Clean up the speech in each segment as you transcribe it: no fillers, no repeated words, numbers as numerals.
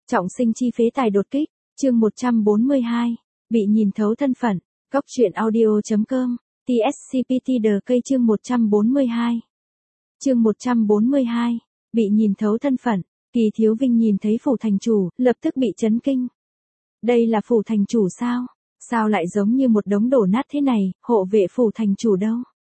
Trọng sinh chi phế tài đột kích, chương 142, bị nhìn thấu thân phận, Cóc truyện audio.com, TSCPT The cây chương 142. Chương 142, bị nhìn thấu thân phận, Kỳ Thiếu Vinh nhìn thấy phủ thành chủ, lập tức bị chấn kinh. Đây là phủ thành chủ sao? Sao lại giống như một đống đổ nát thế này, hộ vệ phủ thành chủ đâu?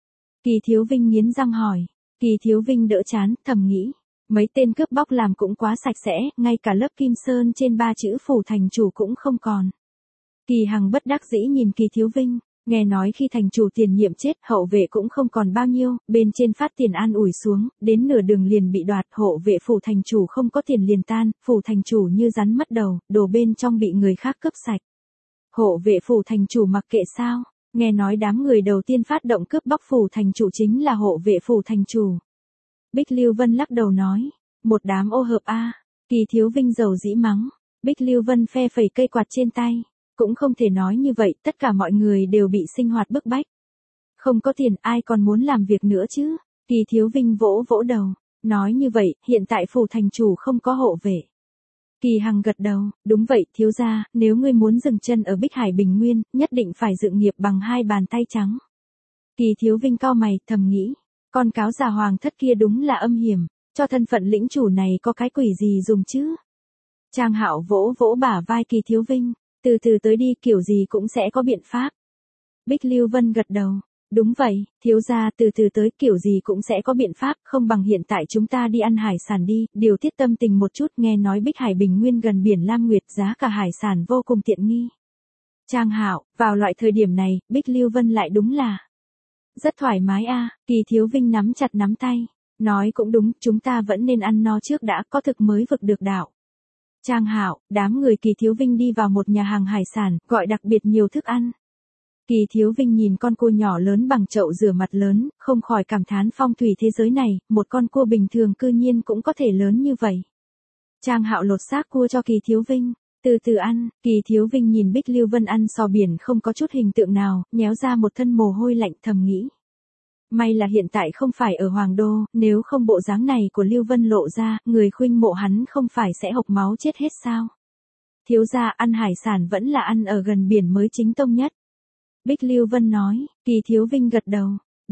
Kỳ Thiếu Vinh nghiến răng hỏi, Kỳ Thiếu Vinh đỡ chán, thầm nghĩ. Mấy tên cướp bóc làm cũng quá sạch sẽ, ngay cả lớp kim sơn trên 3 chữ phủ thành chủ cũng không còn. Kỳ Hằng bất đắc dĩ nhìn Kỳ Thiếu Vinh, nghe nói khi thành chủ tiền nhiệm chết, hậu vệ cũng không còn bao nhiêu, bên trên phát tiền an ủi xuống, đến nửa đường liền bị đoạt, hộ vệ phủ thành chủ không có tiền liền tan, phủ thành chủ như rắn mất đầu, đồ bên trong bị người khác cướp sạch. Hộ vệ phủ thành chủ mặc kệ sao? Nghe nói đám người đầu tiên phát động cướp bóc phủ thành chủ chính là hộ vệ phủ thành chủ. Bích Lưu Vân lắc đầu nói, một đám ô hợp a. Kỳ Thiếu Vinh dầu dĩ mắng. Bích Lưu Vân phe phẩy cây quạt trên tay, cũng không thể nói như vậy, tất cả mọi người đều bị sinh hoạt bức bách. Không có tiền ai còn muốn làm việc nữa chứ? Kỳ Thiếu Vinh vỗ vỗ đầu, nói như vậy, hiện tại phủ thành chủ không có hộ vệ. Kỳ Hằng gật đầu, đúng vậy thiếu gia, nếu ngươi muốn dừng chân ở Bích Hải Bình Nguyên, nhất định phải dựng nghiệp bằng 2 bàn tay trắng. Kỳ Thiếu Vinh cau mày, thầm nghĩ. Con cáo già hoàng thất kia đúng là âm hiểm, cho thân phận lĩnh chủ này có cái quỷ gì dùng chứ? Trang Hạo vỗ vỗ bả vai Kỳ Thiếu Vinh, từ từ tới đi, kiểu gì cũng sẽ có biện pháp. Bích Lưu Vân gật đầu, đúng vậy, thiếu gia từ từ tới, kiểu gì cũng sẽ có biện pháp, không bằng hiện tại chúng ta đi ăn hải sản đi, điều tiết tâm tình một chút, nghe nói Bích Hải Bình Nguyên gần biển Lam Nguyệt, giá cả hải sản vô cùng tiện nghi. Trang Hạo, vào loại thời điểm này, Bích Lưu Vân lại đúng là rất thoải mái a. Kỳ Thiếu Vinh nắm chặt nắm tay, nói cũng đúng, chúng ta vẫn nên ăn no trước đã, có thực mới vực được đạo. Trang Hạo, đám người Kỳ Thiếu Vinh đi vào một nhà hàng hải sản, gọi đặc biệt nhiều thức ăn. Kỳ Thiếu Vinh nhìn con cua nhỏ lớn bằng chậu rửa mặt lớn, không khỏi cảm thán phong thủy thế giới này, một con cua bình thường cư nhiên cũng có thể lớn như vậy. Trang Hạo lột xác cua cho Kỳ Thiếu Vinh, từ từ ăn. Kỳ Thiếu Vinh nhìn Bích Lưu Vân ăn sò biển không có chút hình tượng nào, nhéo ra một thân mồ hôi lạnh, thầm nghĩ. May là hiện tại không phải ở Hoàng Đô, nếu không bộ dáng này của Lưu Vân lộ ra, người khuynh mộ hắn không phải sẽ hộc máu chết hết sao? Thiếu gia, ăn hải sản vẫn là ăn ở gần biển mới chính tông nhất. Bích Lưu Vân nói. Kỳ Thiếu Vinh gật đầu.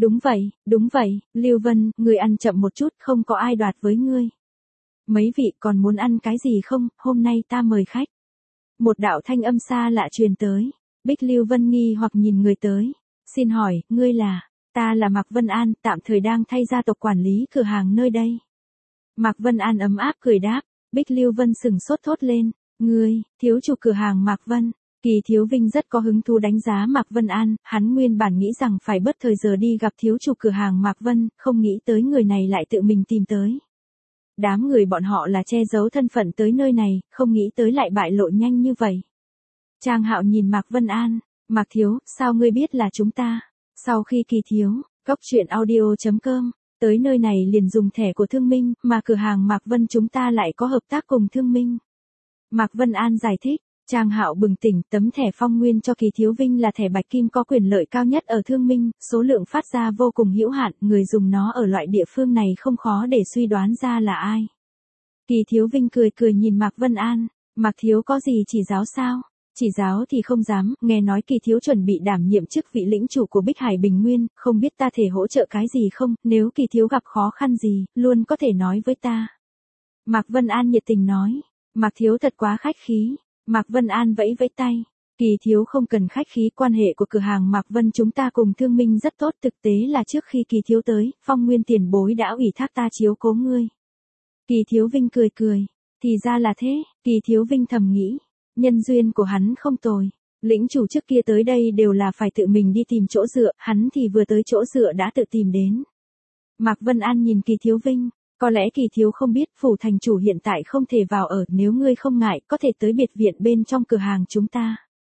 Đúng vậy, Lưu Vân, người ăn chậm một chút, không có ai đoạt với ngươi. Mấy vị còn muốn ăn cái gì không, hôm nay ta mời khách. Một đạo thanh âm xa lạ truyền tới. Bích Lưu Vân nghi hoặc nhìn người tới. Xin hỏi, ngươi là? Ta là Mạc Vân An, tạm thời đang thay gia tộc quản lý cửa hàng nơi đây. Mạc Vân An ấm áp cười đáp. Bích Lưu Vân sừng sốt thốt lên. Ngươi, thiếu chủ cửa hàng Mạc Vân. Kỳ Thiếu Vinh rất có hứng thú đánh giá Mạc Vân An, hắn nguyên bản nghĩ rằng phải bớt thời giờ đi gặp thiếu chủ cửa hàng Mạc Vân, không nghĩ tới người này lại tự mình tìm tới. Đám người bọn họ là che giấu thân phận tới nơi này, không nghĩ tới lại bại lộ nhanh như vậy. Trang Hạo nhìn Mạc Vân An, Mạc thiếu, sao ngươi biết là chúng ta? Sau khi Kỳ thiếu, Cóc truyện audio.com, tới nơi này liền dùng thẻ của Thương Minh, mà cửa hàng Mạc Vân chúng ta lại có hợp tác cùng Thương Minh. Mạc Vân An giải thích. Trang Hạo bừng tỉnh, tấm thẻ phong nguyên cho Kỳ Thiếu Vinh là thẻ bạch kim có quyền lợi cao nhất ở Thương Minh, số lượng phát ra vô cùng hữu hạn, người dùng nó ở loại địa phương này không khó để suy đoán ra là ai. Kỳ Thiếu Vinh cười cười nhìn Mạc Vân An, Mạc thiếu có gì chỉ giáo sao? Chỉ giáo thì không dám, nghe nói Kỳ thiếu chuẩn bị đảm nhiệm chức vị lĩnh chủ của Bích Hải Bình Nguyên, không biết ta thể hỗ trợ cái gì không, nếu Kỳ thiếu gặp khó khăn gì, luôn có thể nói với ta. Mạc Vân An nhiệt tình nói, Mạc thiếu thật quá khách khí. Mạc Vân An vẫy vẫy tay. Kỳ thiếu không cần khách khí, quan hệ của cửa hàng Mạc Vân chúng ta cùng Thương Minh rất tốt, thực tế là trước khi Kỳ thiếu tới, Phong Nguyên tiền bối đã ủy thác ta chiếu cố ngươi. Kỳ Thiếu Vinh cười cười. Thì ra là thế, Kỳ Thiếu Vinh thầm nghĩ. Nhân duyên của hắn không tồi. Lĩnh chủ trước kia tới đây đều là phải tự mình đi tìm chỗ dựa, hắn thì vừa tới chỗ dựa đã tự tìm đến. Mạc Vân An nhìn Kỳ Thiếu Vinh. Có lẽ Kỳ thiếu không biết, phủ thành chủ hiện tại không thể vào ở, nếu ngươi không ngại, có thể tới biệt viện bên trong cửa hàng chúng ta.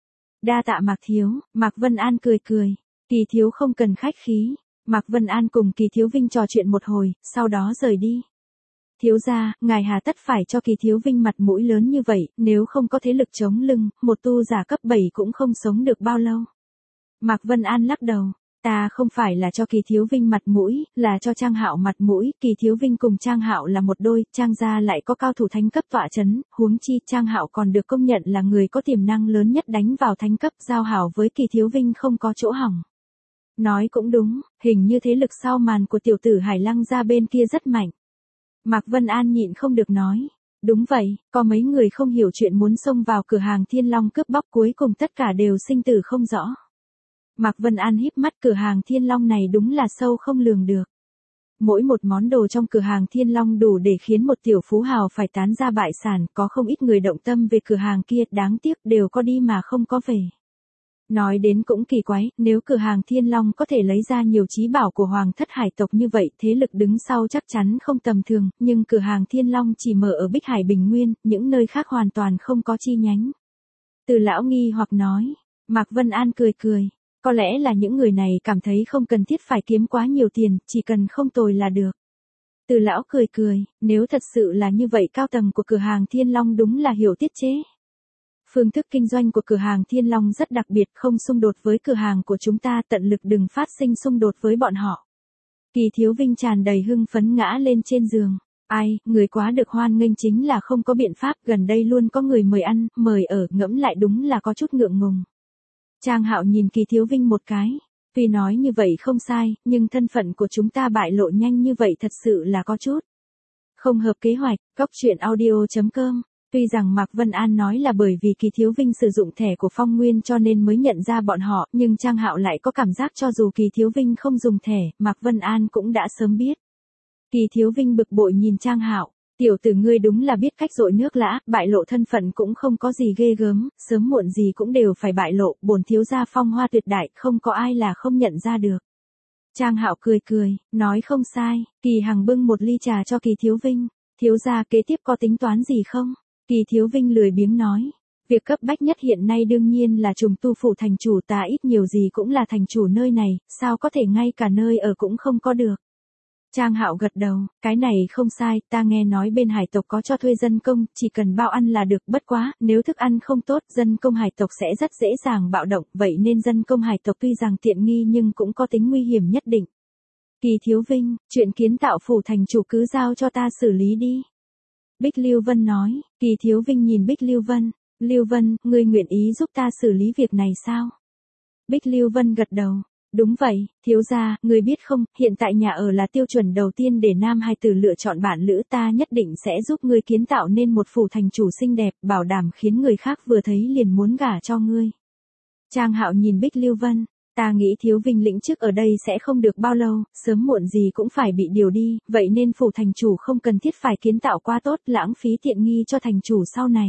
Đa tạ Mạc thiếu, Mạc Vân An cười cười. Kỳ thiếu không cần khách khí. Mạc Vân An cùng Kỳ Thiếu Vinh trò chuyện một hồi, sau đó rời đi. Thiếu gia, ngài hà tất phải cho Kỳ Thiếu Vinh mặt mũi lớn như vậy, nếu không có thế lực chống lưng, một tu giả cấp 7 cũng không sống được bao lâu. Mạc Vân An lắc đầu. Ta không phải là cho Kỳ Thiếu Vinh mặt mũi, là cho Trang Hạo mặt mũi, Kỳ Thiếu Vinh cùng Trang Hạo là một đôi, Trang gia lại có cao thủ thánh cấp tọa chấn, huống chi Trang Hạo còn được công nhận là người có tiềm năng lớn nhất đánh vào thánh cấp, giao hảo với Kỳ Thiếu Vinh không có chỗ hỏng. Nói cũng đúng, hình như thế lực sau màn của tiểu tử Hải Lăng gia bên kia rất mạnh. Mạc Vân An nhịn không được nói. Đúng vậy, có mấy người không hiểu chuyện muốn xông vào cửa hàng Thiên Long cướp bóc cuối cùng tất cả đều sinh tử không rõ. Mạc Vân An híp mắt, cửa hàng Thiên Long này đúng là sâu không lường được. Mỗi một món đồ trong cửa hàng Thiên Long đủ để khiến một tiểu phú hào phải tán ra bại sản, có không ít người động tâm về cửa hàng kia, đáng tiếc đều có đi mà không có về. Nói đến cũng kỳ quái, nếu cửa hàng Thiên Long có thể lấy ra nhiều trí bảo của hoàng thất hải tộc như vậy, thế lực đứng sau chắc chắn không tầm thường, nhưng cửa hàng Thiên Long chỉ mở ở Bích Hải Bình Nguyên, những nơi khác hoàn toàn không có chi nhánh. Từ lão nghi hoặc nói, Mạc Vân An cười cười, có lẽ là những người này cảm thấy không cần thiết phải kiếm quá nhiều tiền, chỉ cần không tồi là được. Từ lão cười cười, nếu thật sự là như vậy cao tầng của cửa hàng Thiên Long đúng là hiểu tiết chế. Phương thức kinh doanh của cửa hàng Thiên Long rất đặc biệt, không xung đột với cửa hàng của chúng ta, tận lực đừng phát sinh xung đột với bọn họ. Kỳ Thiếu Vinh tràn đầy hưng phấn ngã lên trên giường. Ai, người quá được hoan nghênh chính là không có biện pháp, gần đây luôn có người mời ăn, mời ở, ngẫm lại đúng là có chút ngượng ngùng. Trang Hạo nhìn Kỳ Thiếu Vinh một cái. Tuy nói như vậy không sai, nhưng thân phận của chúng ta bại lộ nhanh như vậy thật sự là có chút không hợp kế hoạch. Góc truyện audio.com. Tuy rằng Mạc Vân An nói là bởi vì Kỳ Thiếu Vinh sử dụng thẻ của Phong Nguyên cho nên mới nhận ra bọn họ, nhưng Trang Hạo lại có cảm giác cho dù Kỳ Thiếu Vinh không dùng thẻ, Mạc Vân An cũng đã sớm biết. Kỳ Thiếu Vinh bực bội nhìn Trang Hạo, tiểu tử ngươi đúng là biết cách dội nước lã, bại lộ thân phận cũng không có gì ghê gớm, sớm muộn gì cũng đều phải bại lộ, bổn thiếu gia phong hoa tuyệt đại, không có ai là không nhận ra được. Trang Hạo cười cười, nói không sai. Kỳ Hằng bưng một ly trà cho Kỳ Thiếu Vinh, thiếu gia kế tiếp có tính toán gì không? Kỳ Thiếu Vinh lười biếng nói, việc cấp bách nhất hiện nay đương nhiên là trùng tu phủ thành chủ, ta ít nhiều gì cũng là thành chủ nơi này, sao có thể ngay cả nơi ở cũng không có được. Trang Hạo gật đầu, cái này không sai, ta nghe nói bên hải tộc có cho thuê dân công, chỉ cần bao ăn là được, bất quá, nếu thức ăn không tốt, dân công hải tộc sẽ rất dễ dàng bạo động, vậy nên dân công hải tộc tuy rằng tiện nghi nhưng cũng có tính nguy hiểm nhất định. Kỳ Thiếu Vinh, chuyện kiến tạo phủ thành chủ cứ giao cho ta xử lý đi. Bích Lưu Vân nói. Kỳ Thiếu Vinh nhìn Bích Lưu Vân, Lưu Vân, ngươi nguyện ý giúp ta xử lý việc này sao? Bích Lưu Vân gật đầu. Đúng vậy, thiếu gia, người biết không, hiện tại nhà ở là tiêu chuẩn đầu tiên để nam hài tử lựa chọn bạn lữ, ta nhất định sẽ giúp ngươi kiến tạo nên một phủ thành chủ xinh đẹp, bảo đảm khiến người khác vừa thấy liền muốn gả cho ngươi. Trang Hạo nhìn Bích Lưu Vân, ta nghĩ Thiếu Vinh lĩnh chức ở đây sẽ không được bao lâu, sớm muộn gì cũng phải bị điều đi, vậy nên phủ thành chủ không cần thiết phải kiến tạo quá tốt, lãng phí tiện nghi cho thành chủ sau này.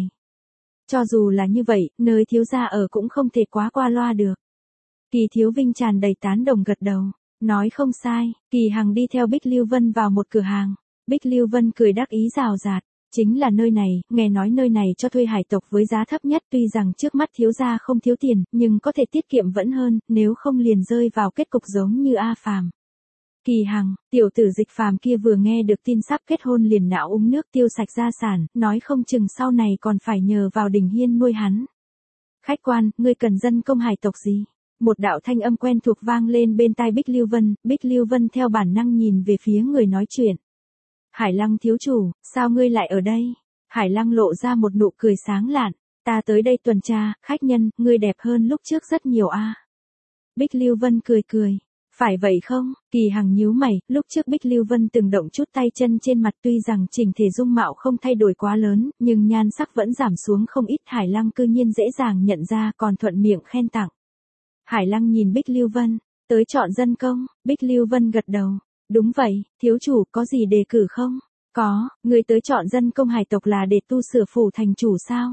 Cho dù là như vậy, nơi thiếu gia ở cũng không thể quá qua loa được. Kỳ Thiếu Vinh tràn đầy tán đồng gật đầu, nói không sai. Kỳ Hằng đi theo Bích Lưu Vân vào một cửa hàng. Bích Lưu Vân cười đắc ý rào rạt, chính là nơi này, nghe nói nơi này cho thuê hải tộc với giá thấp nhất, tuy rằng trước mắt thiếu gia không thiếu tiền, nhưng có thể tiết kiệm vẫn hơn, nếu không liền rơi vào kết cục giống như A Phàm. Kỳ Hằng, tiểu tử Dịch Phàm kia vừa nghe được tin sắp kết hôn liền não uống nước tiêu sạch gia sản, nói không chừng sau này còn phải nhờ vào Đình Hiên nuôi hắn. Khách quan, ngươi cần dân công hải tộc gì? Một đạo thanh âm quen thuộc vang lên bên tai Bích Lưu Vân theo bản năng nhìn về phía người nói chuyện. Hải Lăng thiếu chủ, sao ngươi lại ở đây? Hải Lăng lộ ra một nụ cười sáng lạn, ta tới đây tuần tra, khách nhân, ngươi đẹp hơn lúc trước rất nhiều a. Bích Lưu Vân cười cười, phải vậy không? Kỳ Hằng nhíu mày, lúc trước Bích Lưu Vân từng động chút tay chân trên mặt, tuy rằng chỉnh thể dung mạo không thay đổi quá lớn, nhưng nhan sắc vẫn giảm xuống không ít, Hải Lăng cư nhiên dễ dàng nhận ra còn thuận miệng khen tặng. Hải Lăng nhìn Bích Lưu Vân, tới chọn dân công. Bích Lưu Vân gật đầu, đúng vậy, thiếu chủ có gì đề cử không? Có, người tới chọn dân công hải tộc là để tu sửa phủ thành chủ sao?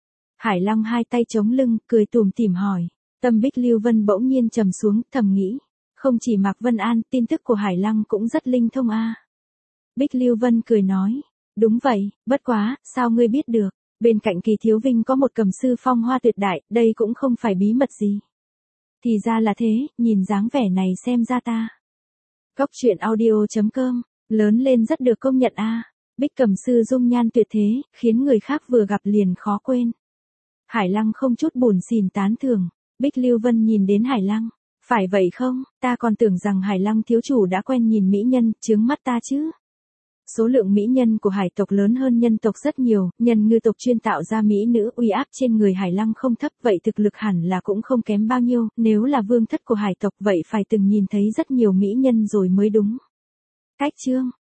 Hải Lăng hai tay chống lưng, cười tủm tỉm hỏi. Tâm Bích Lưu Vân bỗng nhiên trầm xuống, thầm nghĩ, không chỉ Mạc Vân An, tin tức của Hải Lăng cũng rất linh thông a. Bích Lưu Vân cười nói, đúng vậy, bất quá, sao ngươi biết được? Bên cạnh Kỳ Thiếu Vinh có một cầm sư phong hoa tuyệt đại, đây cũng không phải bí mật gì. Thì ra là thế, nhìn dáng vẻ này xem ra ta. Góc truyện audio.com, lớn lên rất được công nhận a. Bích cầm sư dung nhan tuyệt thế, khiến người khác vừa gặp liền khó quên. Hải Lăng không chút buồn xỉn tán thưởng. Bích Lưu Vân nhìn đến Hải Lăng, Phải vậy không, ta còn tưởng rằng Hải Lăng thiếu chủ đã quen nhìn mỹ nhân, chướng mắt ta chứ. Số lượng mỹ nhân của hải tộc lớn hơn nhân tộc rất nhiều, nhân ngư tộc chuyên tạo ra mỹ nữ, uy áp trên người Hải Lăng không thấp, vậy thực lực hẳn là cũng không kém bao nhiêu, nếu là vương thất của hải tộc vậy phải từng nhìn thấy rất nhiều mỹ nhân rồi mới đúng. Cách chương